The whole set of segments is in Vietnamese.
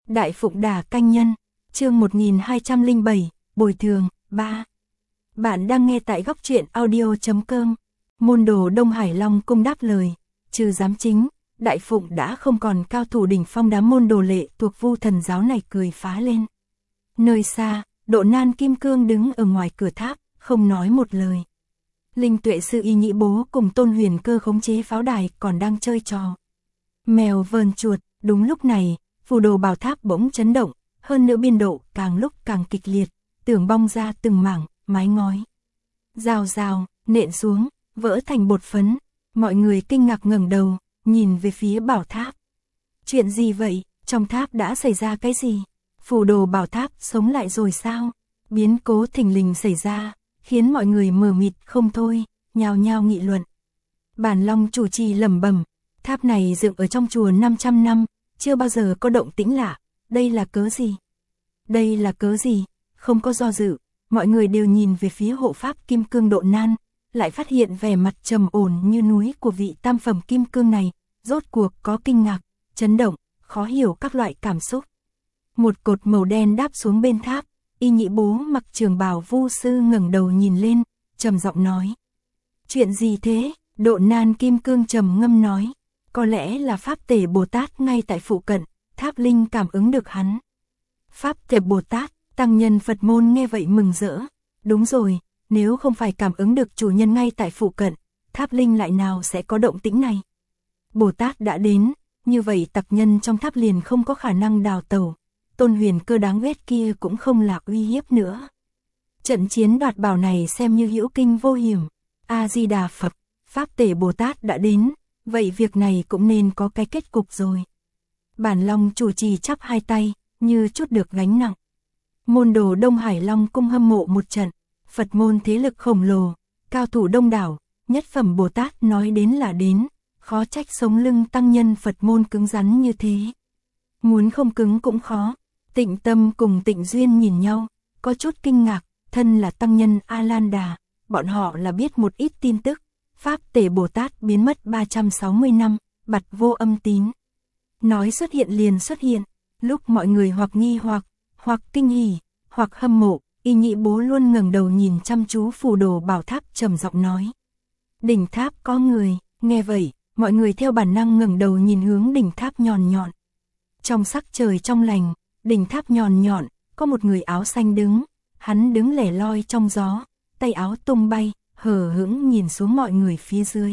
Đại Phụng Đà Canh Nhân, chương 1207, Bồi Thường, 3. Bạn đang nghe tại góc truyện audio.com. Môn đồ Đông Hải Long Cung đáp lời, trừ giám chính, Đại Phụng đã không còn cao thủ đỉnh phong, đám môn đồ lệ thuộc Vu Thần giáo này cười phá lên. Nơi xa, Độ Nan Kim Cương đứng ở ngoài cửa tháp, không nói một lời. Linh Tuệ Sư Y Nhĩ Bố cùng Tôn Huyền Cơ khống chế pháo đài còn đang chơi trò mèo vờn chuột. Đúng lúc này, phù đồ bảo tháp bỗng chấn động, hơn nữa biên độ càng lúc càng kịch liệt, tường bong ra từng mảng, mái ngói rào rào, nện xuống, vỡ thành bột phấn. Mọi người kinh ngạc ngẩng đầu, nhìn về phía bảo tháp. Chuyện gì vậy? Trong tháp đã xảy ra cái gì? Phù đồ bảo tháp sống lại rồi sao? Biến cố thình lình xảy ra, khiến mọi người mờ mịt không thôi, nhao nhao nghị luận. Bản Long chủ trì lẩm bẩm, tháp này dựng ở trong chùa 500 năm, chưa bao giờ có động tĩnh lạ, đây là cớ gì? Đây là cớ gì? Không có do dự, mọi người đều nhìn về phía hộ pháp Kim Cương Độ Nan, lại phát hiện vẻ mặt trầm ổn như núi của vị tam phẩm Kim Cương này, rốt cuộc có kinh ngạc, chấn động, khó hiểu các loại cảm xúc. Một cột màu đen đáp xuống bên tháp, Y Nhĩ Bố mặc trường bào Vu sư ngẩng đầu nhìn lên, trầm giọng nói. Chuyện gì thế? Độ Nan Kim Cương trầm ngâm nói. Có lẽ là Pháp Tể Bồ Tát ngay tại phụ cận, Tháp Linh cảm ứng được hắn. Pháp Tể Bồ Tát, tăng nhân Phật môn nghe vậy mừng rỡ. Đúng rồi, nếu không phải cảm ứng được chủ nhân ngay tại phụ cận, Tháp Linh lại nào sẽ có động tĩnh này. Bồ Tát đã đến, như vậy tặc nhân trong tháp liền không có khả năng đào tẩu. Tôn Huyền Cơ đáng ghét kia cũng không là uy hiếp nữa. Trận chiến đoạt bảo này xem như hữu kinh vô hiểm. A-di-đà Phật, Pháp Tể Bồ Tát đã đến, vậy việc này cũng nên có cái kết cục rồi. Bản Long chủ trì chắp hai tay, như chút được gánh nặng. Môn đồ Đông Hải Long Cung hâm mộ một trận, Phật môn thế lực khổng lồ, cao thủ đông đảo, nhất phẩm Bồ Tát nói đến là đến, khó trách sống lưng tăng nhân Phật môn cứng rắn như thế. Muốn không cứng cũng khó. Tịnh Tâm cùng Tịnh Duyên nhìn nhau, có chút kinh ngạc, thân là tăng nhân A Lan Đà, bọn họ là biết một ít tin tức. Pháp Tể Bồ Tát biến mất 360 năm, bặt vô âm tín. Nói xuất hiện liền xuất hiện, lúc mọi người hoặc nghi hoặc kinh hỉ, hoặc hâm mộ, Y Nhĩ Bố luôn ngẩng đầu nhìn chăm chú phù đồ bảo tháp trầm giọng nói. Đỉnh tháp có người, nghe vậy, mọi người theo bản năng ngẩng đầu nhìn hướng đỉnh tháp nhọn nhọn. Trong sắc trời trong lành, đỉnh tháp nhọn nhọn, có một người áo xanh đứng, hắn đứng lẻ loi trong gió, tay áo tung bay, hờ hững nhìn xuống mọi người phía dưới.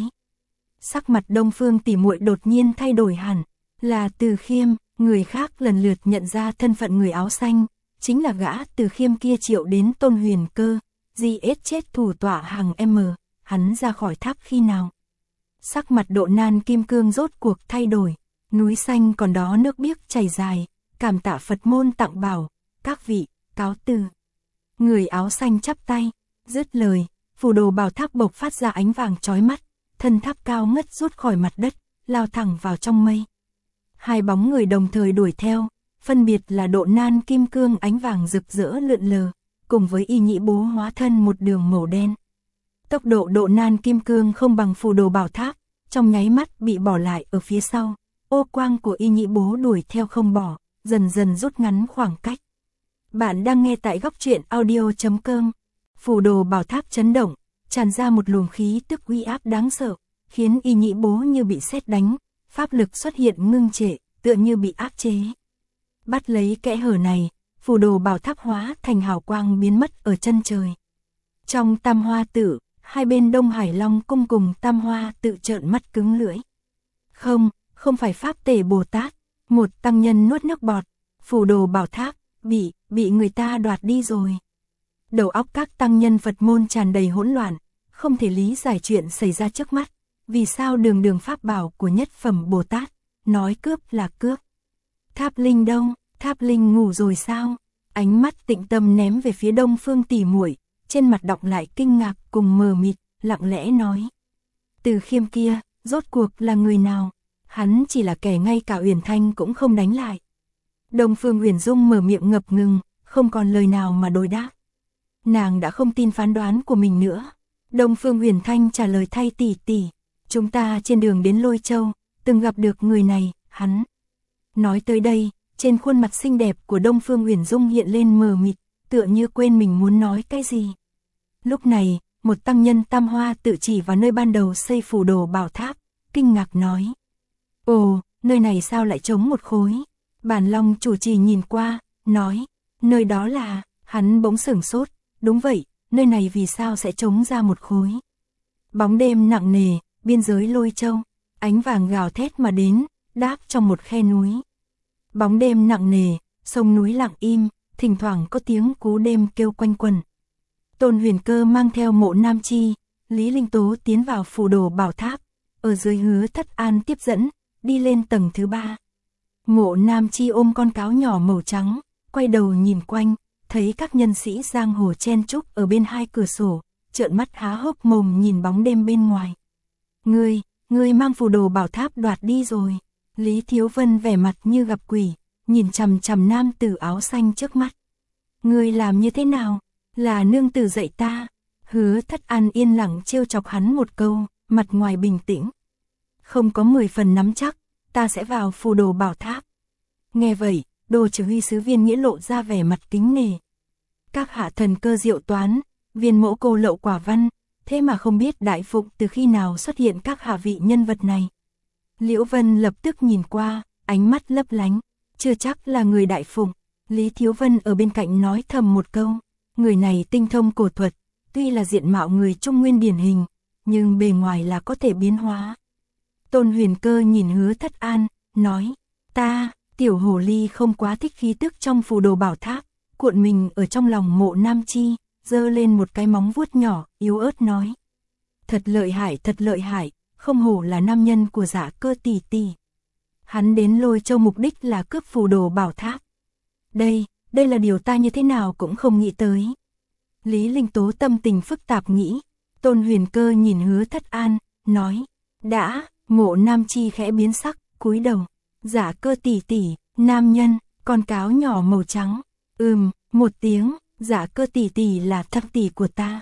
Sắc mặt Đông Phương tỷ muội đột nhiên thay đổi hẳn, là Từ Khiêm, người khác lần lượt nhận ra thân phận người áo xanh, chính là gã Từ Khiêm kia triệu đến Tôn Huyền Cơ, giết chết thủ tọa hàng M, hắn ra khỏi tháp khi nào? Sắc mặt Độ Nan Kim Cương rốt cuộc thay đổi, núi xanh còn đó nước biếc chảy dài, cảm tạ Phật môn tặng bảo, các vị, cáo từ. Người áo xanh chắp tay, dứt lời, phù đồ bảo tháp bộc phát ra ánh vàng chói mắt, thân tháp cao ngất rút khỏi mặt đất, lao thẳng vào trong mây. Hai bóng người đồng thời đuổi theo, phân biệt là Độ Nan Kim Cương ánh vàng rực rỡ lượn lờ, cùng với Y Nhĩ Bố hóa thân một đường màu đen. Tốc độ Độ Nan Kim Cương không bằng phù đồ bảo tháp, trong nháy mắt bị bỏ lại ở phía sau, ô quang của Y Nhĩ Bố đuổi theo không bỏ, dần dần rút ngắn khoảng cách. Bạn đang nghe tại góc truyện audio.com. Phù đồ bảo tháp chấn động, tràn ra một luồng khí tức uy áp đáng sợ, khiến Y Nhĩ Bố như bị sét đánh, pháp lực xuất hiện ngưng trệ, tựa như bị áp chế. Bắt lấy kẽ hở này, phù đồ bảo tháp hóa thành hào quang biến mất ở chân trời. Trong Tam Hoa Tự, hai bên Đông Hải Long Cung cùng Tam Hoa Tự trợn mắt cứng lưỡi. Không phải Pháp Tể Bồ Tát, một tăng nhân nuốt nước bọt, phù đồ bảo tháp bị người ta đoạt đi rồi. Đầu óc các tăng nhân Phật môn tràn đầy hỗn loạn, không thể lý giải chuyện xảy ra trước mắt, vì sao đường đường pháp bảo của nhất phẩm Bồ Tát, nói cướp là cướp. Tháp Linh đâu? Tháp Linh ngủ rồi sao? Ánh mắt Tịnh Tâm ném về phía Đông Phương tỷ muội, trên mặt đọng lại kinh ngạc cùng mờ mịt, lặng lẽ nói. Từ Khiêm kia, rốt cuộc là người nào? Hắn chỉ là kẻ ngay cả Uyển Thanh cũng không đánh lại. Đông Phương Uyển Dung mở miệng ngập ngừng, không còn lời nào mà đối đáp. Nàng đã không tin phán đoán của mình nữa. Đông Phương Uyển Thanh trả lời thay tỷ tỷ, chúng ta trên đường đến Lôi Châu, từng gặp được người này, hắn. Nói tới đây, Trên khuôn mặt xinh đẹp của Đông Phương Uyển Dung hiện lên mờ mịt, tựa như quên mình muốn nói cái gì. Lúc này, một tăng nhân Tam Hoa tự chỉ vào nơi ban đầu xây phù đồ bảo tháp, kinh ngạc nói. Ồ, nơi này sao lại trống một khối? Bản Long chủ trì nhìn qua, nói, nơi đó là, hắn bỗng sửng sốt, đúng vậy, nơi này vì sao sẽ trống ra một khối? Bóng đêm nặng nề, biên giới Lôi Châu, ánh vàng gào thét mà đến, đáp trong một khe núi. Bóng đêm nặng nề, sông núi lặng im, thỉnh thoảng có tiếng cú đêm kêu quanh quẩn. Tôn Huyền Cơ mang theo Mộ Nam Chi, Lý Linh Tố tiến vào phù đồ bảo tháp, ở dưới Hứa Thất An tiếp dẫn, đi lên tầng thứ 3. Mộ Nam Chi ôm con cáo nhỏ màu trắng, quay đầu nhìn quanh, thấy các nhân sĩ giang hồ chen chúc ở bên hai cửa sổ, trợn mắt há hốc mồm nhìn bóng đêm bên ngoài. Ngươi mang phù đồ bảo tháp đoạt đi rồi. Lý Thiếu Vân vẻ mặt như gặp quỷ, nhìn chằm chằm nam tử áo xanh trước mắt. Ngươi làm như thế nào? Là nương tử dạy ta. Hứa Thất An yên lặng trêu chọc hắn một câu, mặt ngoài bình tĩnh. Không có 10 phần nắm chắc, ta sẽ vào phù đồ bảo tháp. Nghe vậy, Đồ chỉ huy sứ Viên Nghĩa lộ ra vẻ mặt kính nể. Các hạ thần cơ diệu toán, Viên mẫu cô lậu quả văn, thế mà không biết đại phụng từ khi nào xuất hiện các hạ vị nhân vật này. Liễu Vân lập tức nhìn qua, ánh mắt lấp lánh, chưa chắc là người đại phụng. Lý Thiếu Vân ở bên cạnh nói thầm một câu, người này tinh thông cổ thuật, tuy là diện mạo người Trung Nguyên điển hình, nhưng bề ngoài là có thể biến hóa. Tôn Huyền Cơ nhìn Hứa Thất An, nói, tiểu hồ ly không quá thích khí tức trong phù đồ bảo tháp, cuộn mình ở trong lòng Mộ Nam Chi, giơ lên một cái móng vuốt nhỏ, yếu ớt nói. Thật lợi hại, không hổ là nam nhân của Dạ Cơ tỷ tỷ. Hắn đến Lôi Châu mục đích là cướp phù đồ bảo tháp. Đây là điều ta như thế nào cũng không nghĩ tới. Lý Linh Tố tâm tình phức tạp nghĩ. Tôn Huyền Cơ nhìn Hứa Thất An, nói, Mộ Nam Chi khẽ biến sắc, cúi đầu. Dạ Cơ tỷ tỷ, nam nhân, con cáo nhỏ màu trắng. Một tiếng, Dạ Cơ tỷ tỷ là thắc tỷ của ta.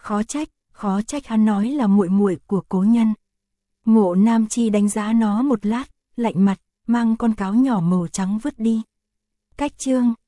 Khó trách hắn nói là muội muội của cố nhân. Mộ Nam Chi đánh giá nó một lát, lạnh mặt, mang con cáo nhỏ màu trắng vứt đi. Cách chương